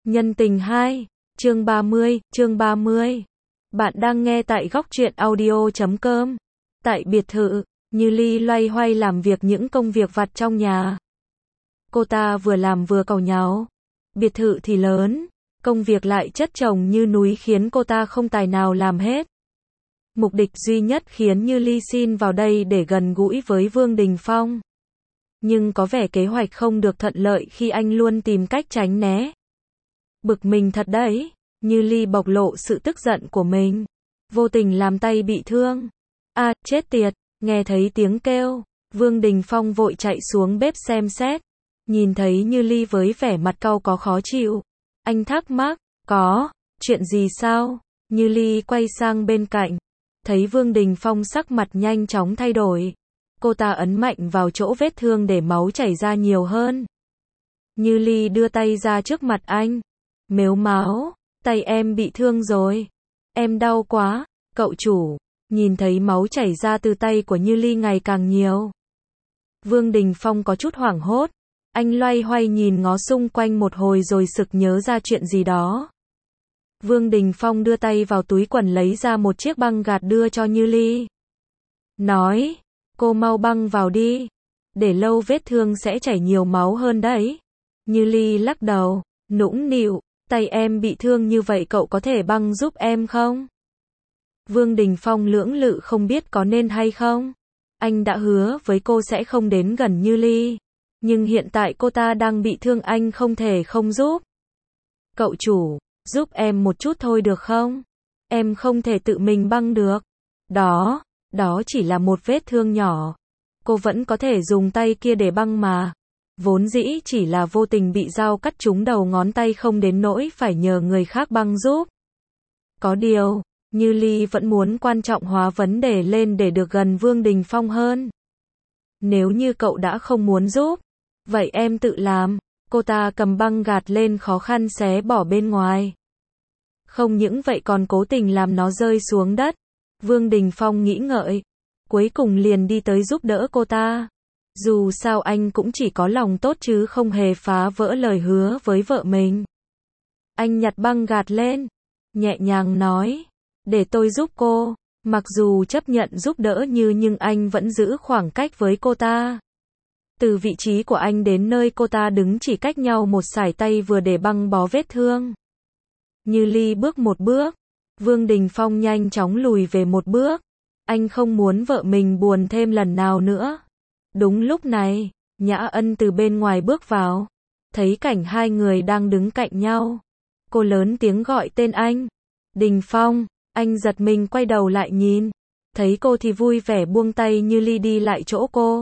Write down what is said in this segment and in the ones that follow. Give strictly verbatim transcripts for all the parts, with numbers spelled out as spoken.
Nhân tình hai, chương ba mươi, chương ba mươi. Bạn đang nghe tại góc truyện audio chấm com. Tại biệt thự, Như Ly loay hoay làm việc những công việc vặt trong nhà. Cô ta vừa làm vừa càu nháo. Biệt thự thì lớn, công việc lại chất chồng như núi khiến cô ta không tài nào làm hết. Mục đích duy nhất khiến Như Ly xin vào đây để gần gũi với Vương Đình Phong. Nhưng có vẻ kế hoạch không được thuận lợi khi anh luôn tìm cách tránh né. Bực mình thật đấy, Như Ly bộc lộ sự tức giận của mình. Vô tình làm tay bị thương. À, chết tiệt, nghe thấy tiếng kêu. Vương Đình Phong vội chạy xuống bếp xem xét. Nhìn thấy Như Ly với vẻ mặt cau có khó chịu. Anh thắc mắc, có, chuyện gì sao? Như Ly quay sang bên cạnh. Thấy Vương Đình Phong sắc mặt nhanh chóng thay đổi. Cô ta ấn mạnh vào chỗ vết thương để máu chảy ra nhiều hơn. Như Ly đưa tay ra trước mặt anh. Mếu máo, tay em bị thương rồi. Em đau quá, cậu chủ. Nhìn thấy máu chảy ra từ tay của Như Ly ngày càng nhiều. Vương Đình Phong có chút hoảng hốt. Anh loay hoay nhìn ngó xung quanh một hồi rồi sực nhớ ra chuyện gì đó. Vương Đình Phong đưa tay vào túi quần lấy ra một chiếc băng gạc đưa cho Như Ly. Nói, cô mau băng vào đi. Để lâu vết thương sẽ chảy nhiều máu hơn đấy. Như Ly lắc đầu, nũng nịu, tay em bị thương như vậy cậu có thể băng giúp em không? Vương Đình Phong lưỡng lự không biết có nên hay không. Anh đã hứa với cô sẽ không đến gần Như Ly. Nhưng hiện tại cô ta đang bị thương anh không thể không giúp. Cậu chủ, giúp em một chút thôi được không? Em không thể tự mình băng được. Đó, đó chỉ là một vết thương nhỏ. Cô vẫn có thể dùng tay kia để băng mà. Vốn dĩ chỉ là vô tình bị dao cắt trúng đầu ngón tay không đến nỗi phải nhờ người khác băng giúp. Có điều, Như Ly vẫn muốn quan trọng hóa vấn đề lên để được gần Vương Đình Phong hơn. Nếu như cậu đã không muốn giúp, vậy em tự làm. Cô ta cầm băng gạt lên khó khăn xé bỏ bên ngoài. Không những vậy còn cố tình làm nó rơi xuống đất. Vương Đình Phong nghĩ ngợi. Cuối cùng liền đi tới giúp đỡ cô ta. Dù sao anh cũng chỉ có lòng tốt chứ không hề phá vỡ lời hứa với vợ mình. Anh nhặt băng gạt lên. Nhẹ nhàng nói. Để tôi giúp cô. Mặc dù chấp nhận giúp đỡ như nhưng anh vẫn giữ khoảng cách với cô ta. Từ vị trí của anh đến nơi cô ta đứng chỉ cách nhau một sải tay vừa để băng bó vết thương. Như Ly bước một bước. Vương Đình Phong nhanh chóng lùi về một bước. Anh không muốn vợ mình buồn thêm lần nào nữa. Đúng lúc này, Nhã Ân từ bên ngoài bước vào. Thấy cảnh hai người đang đứng cạnh nhau. Cô lớn tiếng gọi tên anh. Đình Phong, anh giật mình quay đầu lại nhìn. Thấy cô thì vui vẻ buông tay Như Ly đi lại chỗ cô.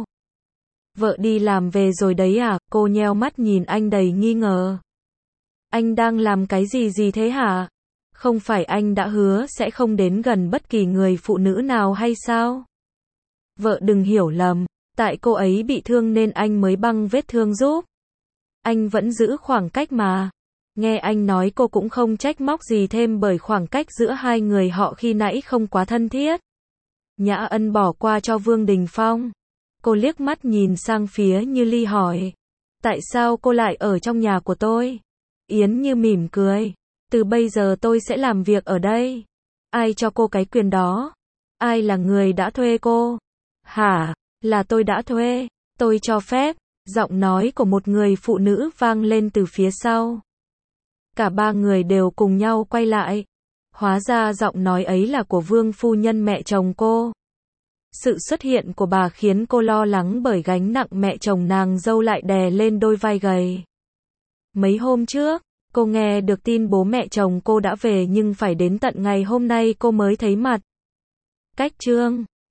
Vợ đi làm về rồi đấy à? Cô nheo mắt nhìn anh đầy nghi ngờ. Anh đang làm cái gì gì thế hả? Không phải anh đã hứa sẽ không đến gần bất kỳ người phụ nữ nào hay sao? Vợ đừng hiểu lầm, tại cô ấy bị thương nên anh mới băng vết thương giúp. Anh vẫn giữ khoảng cách mà. Nghe anh nói cô cũng không trách móc gì thêm bởi khoảng cách giữa hai người họ khi nãy không quá thân thiết. Nhã Ân bỏ qua cho Vương Đình Phong. Cô liếc mắt nhìn sang phía Như Ly hỏi. Tại sao cô lại ở trong nhà của tôi? Yến Như mỉm cười. Từ bây giờ tôi sẽ làm việc ở đây. Ai cho cô cái quyền đó? Ai là người đã thuê cô? Hả? Là tôi đã thuê. Tôi cho phép. Giọng nói của một người phụ nữ vang lên từ phía sau. Cả ba người đều cùng nhau quay lại. Hóa ra giọng nói ấy là của Vương phu nhân mẹ chồng cô. Sự xuất hiện của bà khiến cô lo lắng bởi gánh nặng mẹ chồng nàng dâu lại đè lên đôi vai gầy. Mấy hôm trước, cô nghe được tin bố mẹ chồng cô đã về nhưng phải đến tận ngày hôm nay cô mới thấy mặt. Cách chương